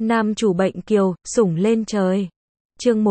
Nam chủ bệnh kiều, sủng lên trời. Chương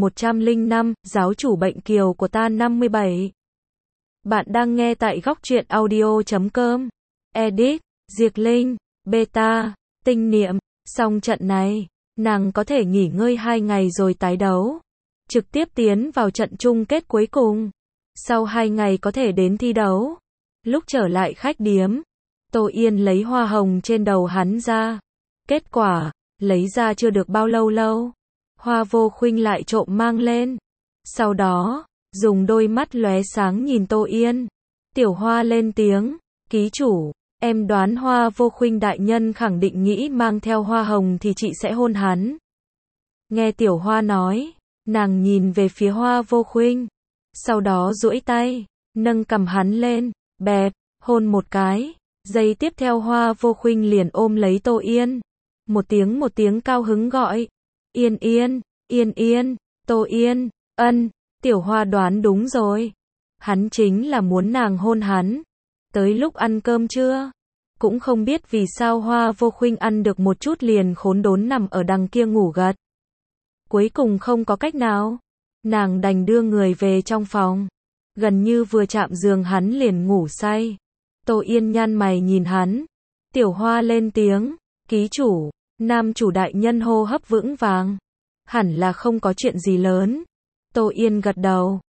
1105, giáo chủ bệnh kiều của ta 57. Bạn đang nghe tại góc truyện audio.com. Edit, Diệc Linh, Beta, Tinh Niệm. Xong trận này, nàng có thể nghỉ ngơi 2 ngày rồi tái đấu. Trực tiếp tiến vào trận chung kết cuối cùng. Sau 2 ngày có thể đến thi đấu. Lúc trở lại khách điếm, Tô Yên lấy hoa hồng trên đầu hắn ra. Kết quả, lấy ra chưa được bao lâu, Hoa Vô Khuynh lại trộm mang lên. Sau đó, dùng đôi mắt lóe sáng nhìn Tô Yên. Tiểu Hoa lên tiếng, ký chủ, em đoán Hoa Vô Khuynh đại nhân khẳng định nghĩ mang theo hoa hồng thì chị sẽ hôn hắn. Nghe Tiểu Hoa nói, nàng nhìn về phía Hoa Vô Khuynh. Sau đó duỗi tay, nâng cầm hắn lên, bẹp, hôn một cái. Giây tiếp theo Hoa Vô Khuynh liền ôm lấy Tô Yên. Một tiếng cao hứng gọi. Yên Yên, Yên Yên, Tô Yên, Tiểu Hoa đoán đúng rồi. Hắn chính là muốn nàng hôn hắn. Tới lúc ăn cơm trưa, cũng không biết vì sao Hoa Vô Khuynh ăn được một chút liền khốn đốn nằm ở đằng kia ngủ gật. Cuối cùng không có cách nào, nàng đành đưa người về trong phòng. Gần như vừa chạm giường hắn liền ngủ say. Tô Yên nhăn mày nhìn hắn. Tiểu Hoa lên tiếng, ký chủ, nam chủ đại nhân hô hấp vững vàng. Hẳn là không có chuyện gì lớn. Tô Yên gật đầu,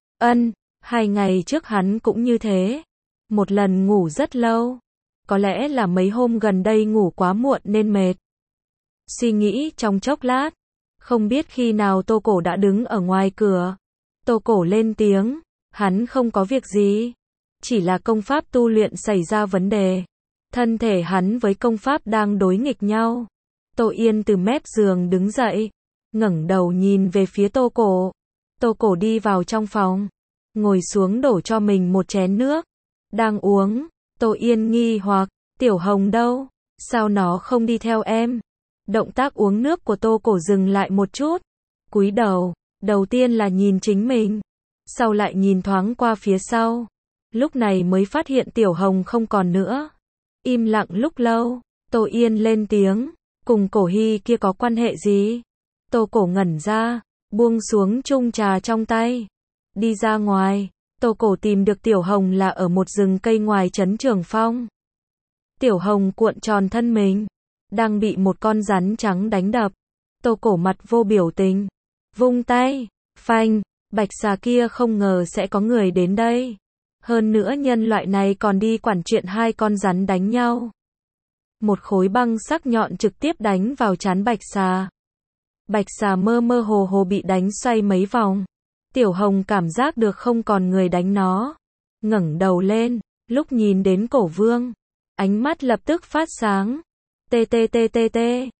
2 ngày trước hắn cũng như thế. Một lần ngủ rất lâu. Có lẽ là mấy hôm gần đây ngủ quá muộn nên mệt. Suy nghĩ trong chốc lát. Không biết khi nào Tô Cổ đã đứng ở ngoài cửa. Tô Cổ lên tiếng, hắn không có việc gì. Chỉ là công pháp tu luyện xảy ra vấn đề. Thân thể hắn với công pháp đang đối nghịch nhau. Tô Yên từ mép giường đứng dậy, ngẩng đầu nhìn về phía Tô Cổ. Tô Cổ đi vào trong phòng, ngồi xuống đổ cho mình một chén nước. Đang uống, Tô Yên nghi hoặc, Tiểu Hồng đâu? Sao nó không đi theo em? Động tác uống nước của Tô Cổ dừng lại một chút. Cúi đầu, đầu tiên là nhìn chính mình, sau lại nhìn thoáng qua phía sau. Lúc này mới phát hiện Tiểu Hồng không còn nữa. Im lặng lúc lâu, Tô Yên lên tiếng, cùng Cổ Hy kia có quan hệ gì? Tô Cổ ngẩn ra, buông xuống chung trà trong tay. Đi ra ngoài, Tô Cổ tìm được Tiểu Hồng là ở một rừng cây ngoài trấn Trường Phong. Tiểu Hồng cuộn tròn thân mình, đang bị một con rắn trắng đánh đập. Tô Cổ mặt vô biểu tình, vung tay, phanh, bạch xà kia không ngờ sẽ có người đến đây. Hơn nữa nhân loại này còn đi quản chuyện 2 con rắn đánh nhau. Một khối băng sắc nhọn trực tiếp đánh vào trán bạch xà. Bạch xà mơ mơ hồ hồ bị đánh xoay mấy vòng. Tiểu Hồng cảm giác được không còn người đánh nó. Ngẩng đầu lên, lúc nhìn đến Cổ Vương, ánh mắt lập tức phát sáng. TTTTT.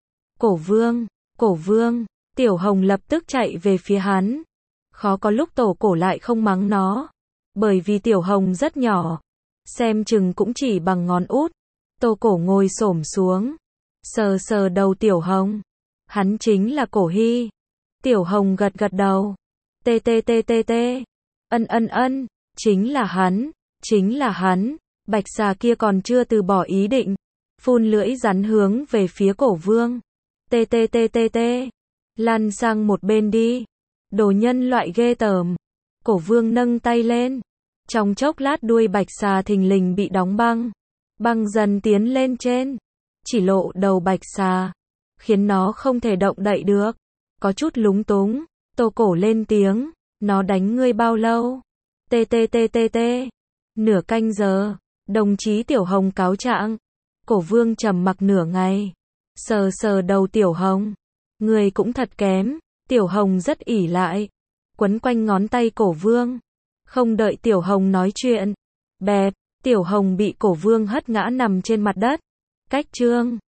Cổ Vương, Tiểu Hồng lập tức chạy về phía hắn. Khó có lúc Tổ Cổ lại không mắng nó. Bởi vì Tiểu Hồng rất nhỏ, xem chừng cũng chỉ bằng ngón út. Tô Cổ ngồi xổm xuống, sờ sờ đầu Tiểu Hồng. Hắn chính là Cổ Hy. Tiểu Hồng gật gật đầu. TTTTT. Chính là hắn. Bạch xà kia còn chưa từ bỏ ý định, phun lưỡi rắn hướng về phía Cổ Vương. TTTTT. Lăn sang một bên đi. Đồ nhân loại ghê tởm. Cổ Vương nâng tay lên. Trong chốc lát đuôi bạch xà thình lình bị đóng băng. Băng dần tiến lên trên. Chỉ lộ đầu bạch xà. Khiến nó không thể động đậy được. Có chút lúng túng. Tô Cổ lên tiếng. Nó đánh ngươi bao lâu? TTTTT. Nửa canh giờ. Đồng chí Tiểu Hồng cáo trạng. Cổ Vương trầm mặc nửa ngày. Sờ sờ đầu Tiểu Hồng. Người cũng thật kém. Tiểu Hồng rất ỷ lại. Quấn quanh ngón tay Cổ Vương. Không đợi Tiểu Hồng nói chuyện. Bẹp, Tiểu Hồng bị Cổ Vương hất ngã nằm trên mặt đất. Cách chương